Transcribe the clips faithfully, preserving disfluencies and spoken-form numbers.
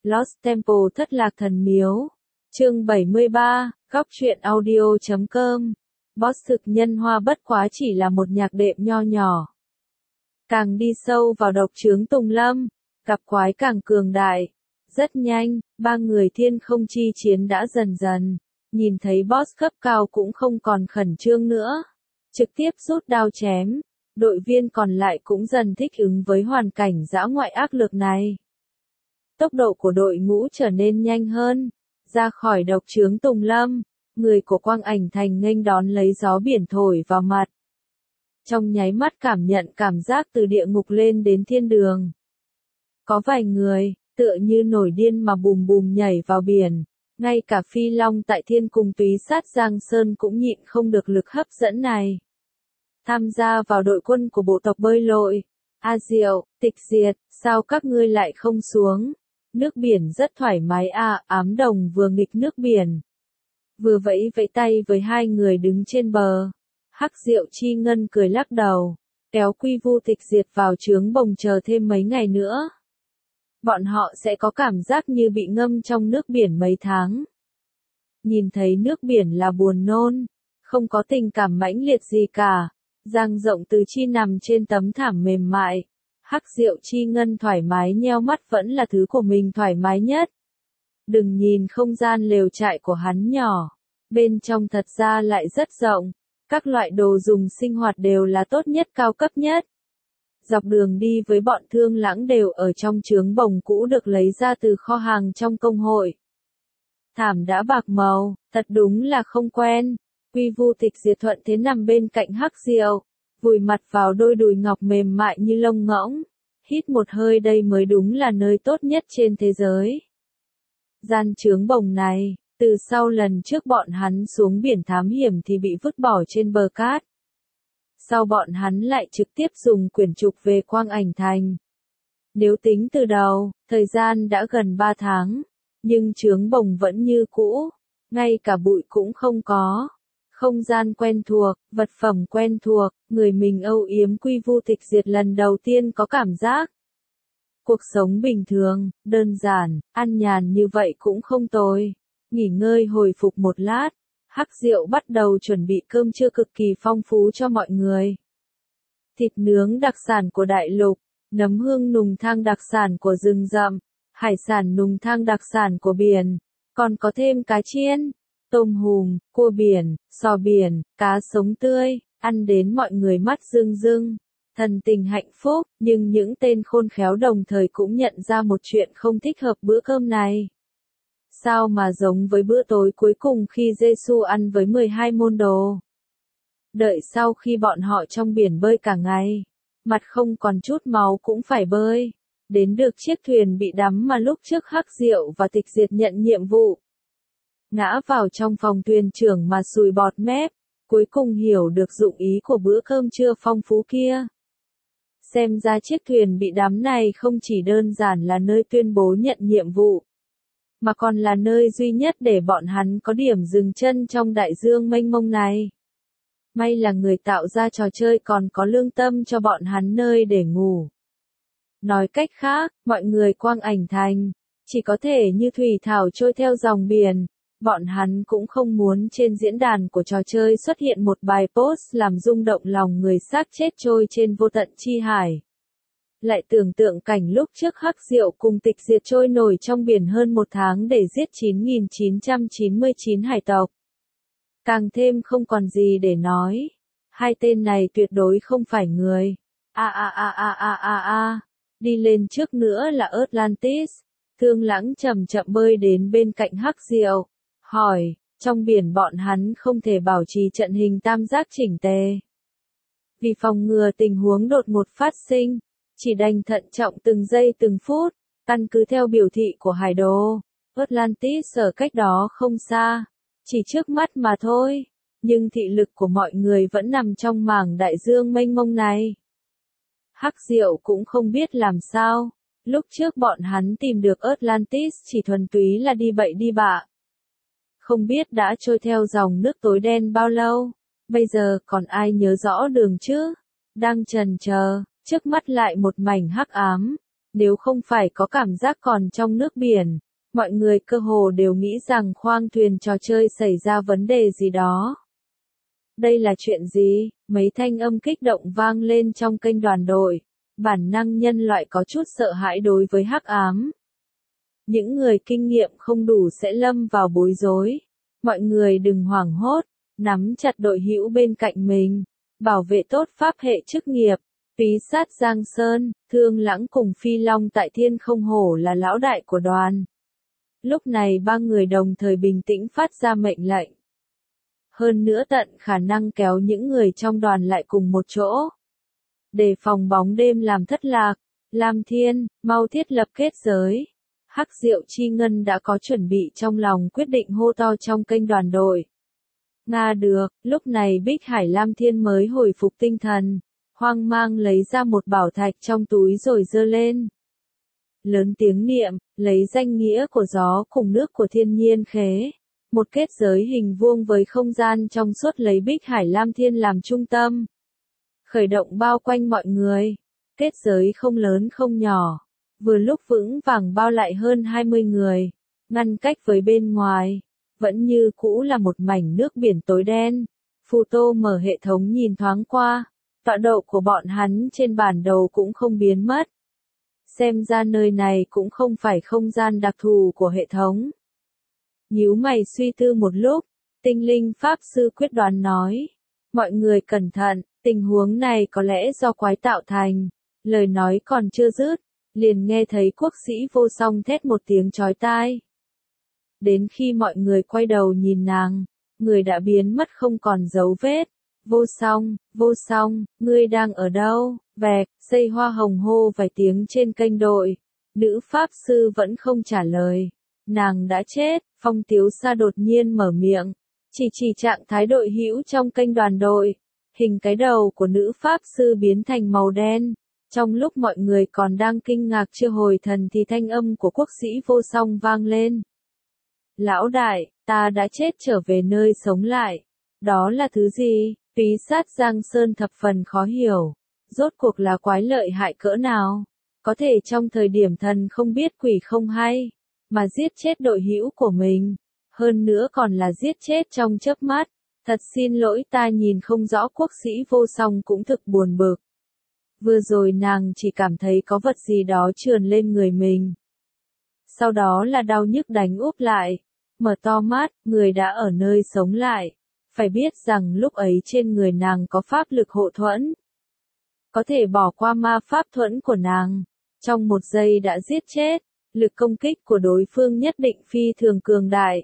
Lost Temple thất lạc thần miếu. Chương bảy mươi ba, góc truyện audio chấm com. Boss thực nhân hoa bất quá chỉ là một nhạc đệm nho nhỏ. Càng đi sâu vào độc chướng Tùng Lâm, gặp quái càng cường đại. Rất nhanh, ba người thiên không chi chiến đã dần dần. Nhìn thấy boss cấp cao cũng không còn khẩn trương nữa. Trực tiếp rút đao chém. Đội viên còn lại cũng dần thích ứng với hoàn cảnh dã ngoại ác liệt này. Tốc độ của đội ngũ trở nên nhanh hơn. Ra khỏi độc chướng Tùng Lâm, người của Quang Ảnh Thành nghênh đón lấy gió biển thổi vào mặt. Trong nháy mắt cảm nhận cảm giác từ địa ngục lên đến thiên đường. Có vài người, tựa như nổi điên mà bùm bùm nhảy vào biển. Ngay cả Phi Long tại Thiên Cung Túy Sát Giang Sơn cũng nhịn không được lực hấp dẫn này. Tham gia vào đội quân của bộ tộc bơi lội. A Diệu, Tịch Diệt, sao các ngươi lại không xuống? Nước biển rất thoải mái à, Ám Đồng vừa nghịch nước biển. Vừa vẫy vẫy tay với hai người đứng trên bờ. Hắc Diệu Chi Ngân cười lắc đầu, kéo Quy Vu Tịch Diệt vào trướng bồng chờ thêm mấy ngày nữa. Bọn họ sẽ có cảm giác như bị ngâm trong nước biển mấy tháng. Nhìn thấy nước biển là buồn nôn, không có tình cảm mãnh liệt gì cả. Giang Rộng Từ Chi nằm trên tấm thảm mềm mại. Hắc Diệu Chi Ngân thoải mái nheo mắt vẫn là thứ của mình thoải mái nhất. Đừng nhìn không gian lều trại của hắn nhỏ. Bên trong thật ra lại rất rộng. Các loại đồ dùng sinh hoạt đều là tốt nhất cao cấp nhất. Dọc đường đi với bọn Thương Lãng đều ở trong trướng bồng cũ được lấy ra từ kho hàng trong công hội. Thảm đã bạc màu, thật đúng là không quen. Quy Vu Tịch Diệt thuận thế nằm bên cạnh Hắc Diệu, vùi mặt vào đôi đùi ngọc mềm mại như lông ngỗng. Hít một hơi, đây mới đúng là nơi tốt nhất trên thế giới. Gian trướng bồng này, từ sau lần trước bọn hắn xuống biển thám hiểm thì bị vứt bỏ trên bờ cát. Sau bọn hắn lại trực tiếp dùng quyển trục về Quang Ảnh Thành. Nếu tính từ đầu, thời gian đã gần ba tháng, nhưng trướng bồng vẫn như cũ, ngay cả bụi cũng không có. Không gian quen thuộc, vật phẩm quen thuộc, người mình âu yếm. Quy Vu Tịch Diệt lần đầu tiên có cảm giác. Cuộc sống bình thường, đơn giản, an nhàn như vậy cũng không tồi. Nghỉ ngơi hồi phục một lát, Hắc Diệu bắt đầu chuẩn bị cơm trưa cực kỳ phong phú cho mọi người. Thịt nướng đặc sản của đại lục, nấm hương nùng thang đặc sản của rừng rậm, hải sản nùng thang đặc sản của biển, còn có thêm cá chiên, tôm hùm, cua biển, sò biển, cá sống tươi, ăn đến mọi người mắt rưng rưng, thần tình hạnh phúc. Nhưng những tên khôn khéo đồng thời cũng nhận ra một chuyện không thích hợp bữa cơm này. Sao mà giống với bữa tối cuối cùng khi Giê-xu ăn với mười hai môn đồ. Đợi sau khi bọn họ trong biển bơi cả ngày, mặt không còn chút máu cũng phải bơi, đến được chiếc thuyền bị đắm mà lúc trước Hắc Diệu và Tịch Diệt nhận nhiệm vụ. Ngã vào trong phòng thuyền trưởng mà sùi bọt mép, cuối cùng hiểu được dụng ý của bữa cơm trưa phong phú kia. Xem ra chiếc thuyền bị đắm này không chỉ đơn giản là nơi tuyên bố nhận nhiệm vụ, mà còn là nơi duy nhất để bọn hắn có điểm dừng chân trong đại dương mênh mông này. May là người tạo ra trò chơi còn có lương tâm cho bọn hắn nơi để ngủ. Nói cách khác, mọi người Quang Ảnh Thành, chỉ có thể như thủy thảo trôi theo dòng biển. Bọn hắn cũng không muốn trên diễn đàn của trò chơi xuất hiện một bài post làm rung động lòng người xác chết trôi trên vô tận chi hải. Lại tưởng tượng cảnh lúc trước Hắc Diệu cùng Tịch Diệt trôi nổi trong biển hơn một tháng để giết chín nghìn chín trăm chín mươi chín hải tộc. Càng thêm không còn gì để nói. Hai tên này tuyệt đối không phải người. A a a a a a a. Đi lên trước nữa là Atlantis. Thương Lãng chậm chậm bơi đến bên cạnh Hắc Diệu. Hỏi, trong biển bọn hắn không thể bảo trì trận hình tam giác chỉnh tề. Vì phòng ngừa tình huống đột ngột phát sinh, chỉ đành thận trọng từng giây từng phút, căn cứ theo biểu thị của hải đồ. Atlantis ở cách đó không xa, chỉ trước mắt mà thôi, nhưng thị lực của mọi người vẫn nằm trong mảng đại dương mênh mông này. Hắc Diệu cũng không biết làm sao, lúc trước bọn hắn tìm được Atlantis chỉ thuần túy là đi bậy đi bạ. Không biết đã trôi theo dòng nước tối đen bao lâu, bây giờ còn ai nhớ rõ đường chứ? Đang chần chờ, trước mắt lại một mảnh hắc ám, Nếu không phải có cảm giác còn trong nước biển, mọi người cơ hồ đều nghĩ rằng khoang thuyền trò chơi xảy ra vấn đề gì đó. Đây là chuyện gì? Mấy thanh âm kích động vang lên trong kênh đoàn đội. Bản năng nhân loại có chút sợ hãi đối với hắc ám. Những người kinh nghiệm không đủ sẽ lâm vào bối rối. Mọi người đừng hoảng hốt, nắm chặt đội hữu bên cạnh mình, bảo vệ tốt pháp hệ chức nghiệp. Túy sát Giang Sơn, Thương Lãng cùng Phi Long tại Thiên Không Hổ là lão đại của đoàn. Lúc này ba người đồng thời bình tĩnh phát ra mệnh lệnh. Hơn nữa tận khả năng kéo những người trong đoàn lại cùng một chỗ. Để phòng bóng đêm làm thất lạc, Lam Thiên, mau thiết lập kết giới. Hắc Diệu Chi Ngân đã có chuẩn bị trong lòng quyết định hô to trong kênh đoàn đội. Nga được, lúc này Bích Hải Lam Thiên mới hồi phục tinh thần, hoang mang lấy ra một bảo thạch trong túi rồi giơ lên. Lớn tiếng niệm, lấy danh nghĩa của gió cùng nước của thiên nhiên khế. Một kết giới hình vuông với không gian trong suốt lấy Bích Hải Lam Thiên làm trung tâm. Khởi động bao quanh mọi người. Kết giới không lớn không nhỏ. Vừa lúc vững vàng bao lại hơn hai mươi người. Ngăn cách với bên ngoài. Vẫn như cũ là một mảnh nước biển tối đen. Phù Tô mở hệ thống nhìn thoáng qua. Tọa độ của bọn hắn trên bản đồ cũng không biến mất. Xem ra nơi này cũng không phải không gian đặc thù của hệ thống. Nhíu mày suy tư một lúc, tinh linh Pháp Sư quyết đoán nói. Mọi người cẩn thận, tình huống này có lẽ do quái tạo thành. Lời nói còn chưa dứt, liền nghe thấy quốc sĩ Vô Song thét một tiếng chói tai. Đến khi mọi người quay đầu nhìn nàng, người đã biến mất không còn dấu vết. Vô Song, Vô Song, ngươi đang ở đâu? Vẹt, xây hoa hồng hô vài tiếng trên kênh đội. Nữ Pháp Sư vẫn không trả lời. Nàng đã chết, Phong Tiếu Sa đột nhiên mở miệng. Chỉ chỉ trạng thái đội hữu trong kênh đoàn đội. Hình cái đầu của nữ Pháp Sư biến thành màu đen. Trong lúc mọi người còn đang kinh ngạc chưa hồi thần thì thanh âm của quốc sĩ Vô Song vang lên. Lão đại, ta đã chết trở về nơi sống lại. Đó là thứ gì? Túy sát Giang Sơn thập phần khó hiểu. Rốt cuộc là quái lợi hại cỡ nào? Có thể trong thời điểm thần không biết quỷ không hay, mà giết chết đội hữu của mình. Hơn nữa còn là giết chết trong chớp mắt. Thật xin lỗi ta nhìn không rõ quốc sĩ Vô Song cũng thực buồn bực. Vừa rồi nàng chỉ cảm thấy có vật gì đó trườn lên người mình. Sau đó là đau nhức đánh úp lại. Mở to mắt, người đã ở nơi sống lại. Phải biết rằng lúc ấy trên người nàng có pháp lực hộ thuẫn. Có thể bỏ qua ma pháp thuẫn của nàng. Trong một giây đã giết chết. Lực công kích của đối phương nhất định phi thường cường đại.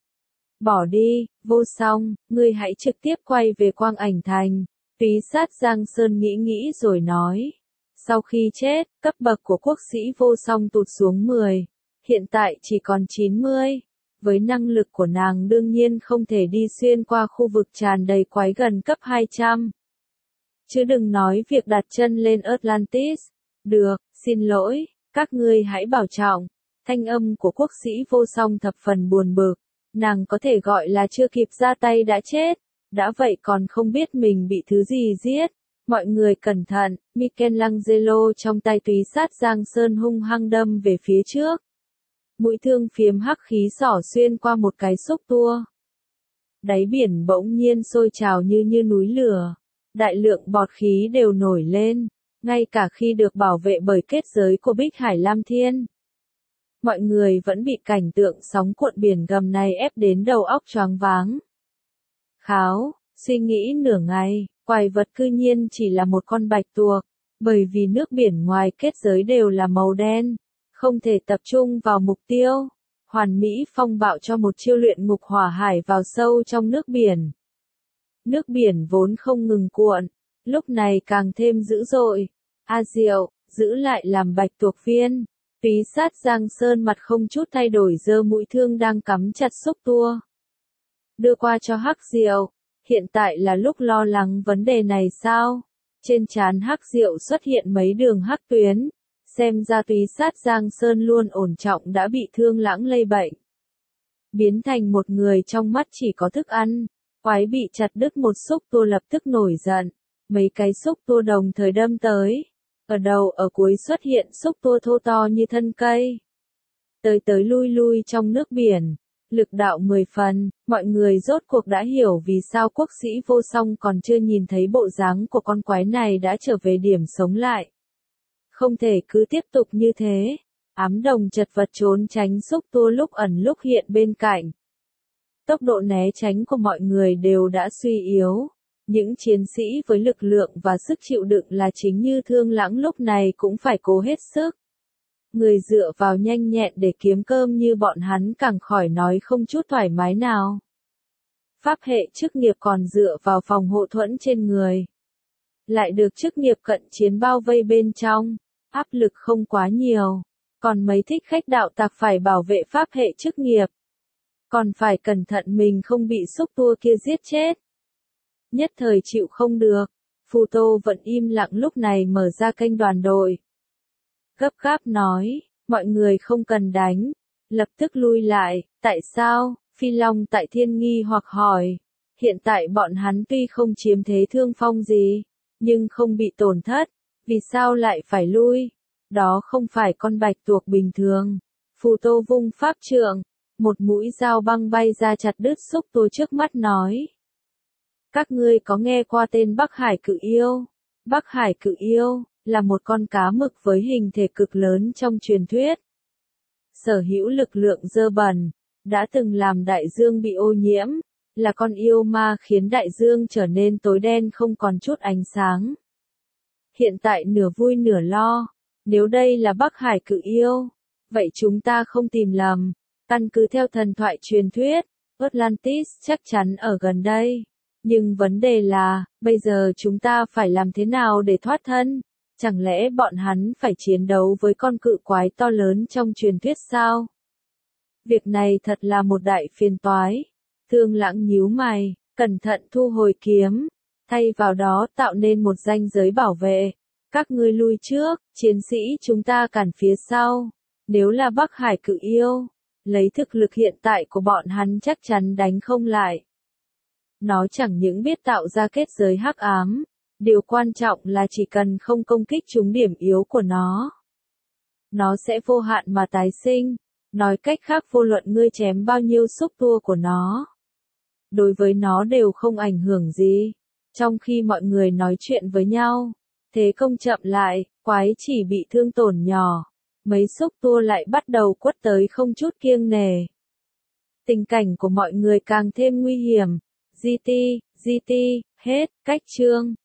Bỏ đi, Vô Song, ngươi hãy trực tiếp quay về Quang Ảnh Thành. Túy sát Giang Sơn nghĩ nghĩ rồi nói. Sau khi chết, cấp bậc của quốc sĩ Vô Song tụt xuống mười. Hiện tại chỉ còn chín mươi. Với năng lực của nàng đương nhiên không thể đi xuyên qua khu vực tràn đầy quái gần cấp hai trăm. Chứ đừng nói việc đặt chân lên Atlantis. Được, xin lỗi, các ngươi hãy bảo trọng. Thanh âm của quốc sĩ Vô Song thập phần buồn bực. Nàng có thể gọi là chưa kịp ra tay đã chết. Đã vậy còn không biết mình bị thứ gì giết. Mọi người cẩn thận, Michelangelo trong tay túy sát Giang Sơn hung hăng đâm về phía trước. Mũi thương phiếm hắc khí xỏ xuyên qua một cái xúc tua. Đáy biển bỗng nhiên sôi trào như như núi lửa. Đại lượng bọt khí đều nổi lên, ngay cả khi được bảo vệ bởi kết giới của Bích Hải Lam Thiên. Mọi người vẫn bị cảnh tượng sóng cuộn biển gầm này ép đến đầu óc choáng váng. Kháo, suy nghĩ nửa ngày, quái vật cư nhiên chỉ là một con bạch tuộc, bởi vì nước biển ngoài kết giới đều là màu đen, không thể tập trung vào mục tiêu. Hoàn Mỹ phong bạo cho một chiêu luyện ngục hỏa hải vào sâu trong nước biển. Nước biển vốn không ngừng cuộn, lúc này càng thêm dữ dội. A Diệu, giữ lại làm bạch tuộc viên. Túy sát Giang Sơn mặt không chút thay đổi giơ mũi thương đang cắm chặt xúc tua. Đưa qua cho Hắc Diệu. Hiện tại là lúc lo lắng vấn đề này sao? Trên trán Hắc Diệu xuất hiện mấy đường hắc tuyến. Xem ra túy sát Giang Sơn luôn ổn trọng đã bị Thương Lãng lây bệnh. Biến thành một người trong mắt chỉ có thức ăn. Quái bị chặt đứt một xúc tua lập tức nổi giận. Mấy cái xúc tua đồng thời đâm tới. Ở đầu ở cuối xuất hiện xúc tua thô to như thân cây. Tới tới lui lui trong nước biển. Lực đạo mười phần, mọi người rốt cuộc đã hiểu vì sao quốc sĩ vô song còn chưa nhìn thấy bộ dáng của con quái này đã trở về điểm sống lại. Không thể cứ tiếp tục như thế. Ám đồng chật vật trốn tránh xúc tua lúc ẩn lúc hiện bên cạnh. Tốc độ né tránh của mọi người đều đã suy yếu. Những chiến sĩ với lực lượng và sức chịu đựng là chính như Thương Lãng lúc này cũng phải cố hết sức. Người dựa vào nhanh nhẹn để kiếm cơm như bọn hắn càng khỏi nói không chút thoải mái nào. Pháp hệ chức nghiệp còn dựa vào phòng hộ thuẫn trên người. Lại được chức nghiệp cận chiến bao vây bên trong, áp lực không quá nhiều. Còn mấy thích khách đạo tặc phải bảo vệ pháp hệ chức nghiệp. Còn phải cẩn thận mình không bị xúc tua kia giết chết. Nhất thời chịu không được, Phù Tô vẫn im lặng lúc này mở ra kênh đoàn đội. Gấp gáp nói, mọi người không cần đánh, lập tức lui lại, tại sao? Phi Long tại Thiên nghi hoặc hỏi, hiện tại bọn hắn tuy không chiếm thế thương phong gì, nhưng không bị tổn thất, vì sao lại phải lui? Đó không phải con bạch tuộc bình thường. Phù Tô vung pháp trượng, một mũi dao băng bay ra chặt đứt xúc tua trước mắt nói. Các ngươi có nghe qua tên Bắc Hải Cự Yêu? Bắc Hải Cự Yêu là một con cá mực với hình thể cực lớn trong truyền thuyết. Sở hữu lực lượng dơ bẩn, đã từng làm đại dương bị ô nhiễm, là con yêu ma khiến đại dương trở nên tối đen không còn chút ánh sáng. Hiện tại nửa vui nửa lo, nếu đây là Bắc Hải Cự Yêu, vậy chúng ta không tìm lầm, căn cứ theo thần thoại truyền thuyết, Atlantis chắc chắn ở gần đây. Nhưng vấn đề là, bây giờ chúng ta phải làm thế nào để thoát thân? Chẳng lẽ bọn hắn phải chiến đấu với con cự quái to lớn trong truyền thuyết sao? Việc này thật là một đại phiền toái. Thương Lãng nhíu mày, cẩn thận thu hồi kiếm, thay vào đó tạo nên một ranh giới bảo vệ. Các ngươi lui trước, chiến sĩ chúng ta cản phía sau. Nếu là Bắc Hải Cự Yêu, lấy thực lực hiện tại của bọn hắn chắc chắn đánh không lại. Nó chẳng những biết tạo ra kết giới hắc ám, điều quan trọng là chỉ cần không công kích trúng điểm yếu của nó. Nó sẽ vô hạn mà tái sinh, nói cách khác vô luận ngươi chém bao nhiêu xúc tua của nó. Đối với nó đều không ảnh hưởng gì. Trong khi mọi người nói chuyện với nhau, thế công chậm lại, quái chỉ bị thương tổn nhỏ. Mấy xúc tua lại bắt đầu quất tới không chút kiêng nề. Tình cảnh của mọi người càng thêm nguy hiểm. giê tê, giê tê, hết, cách chương.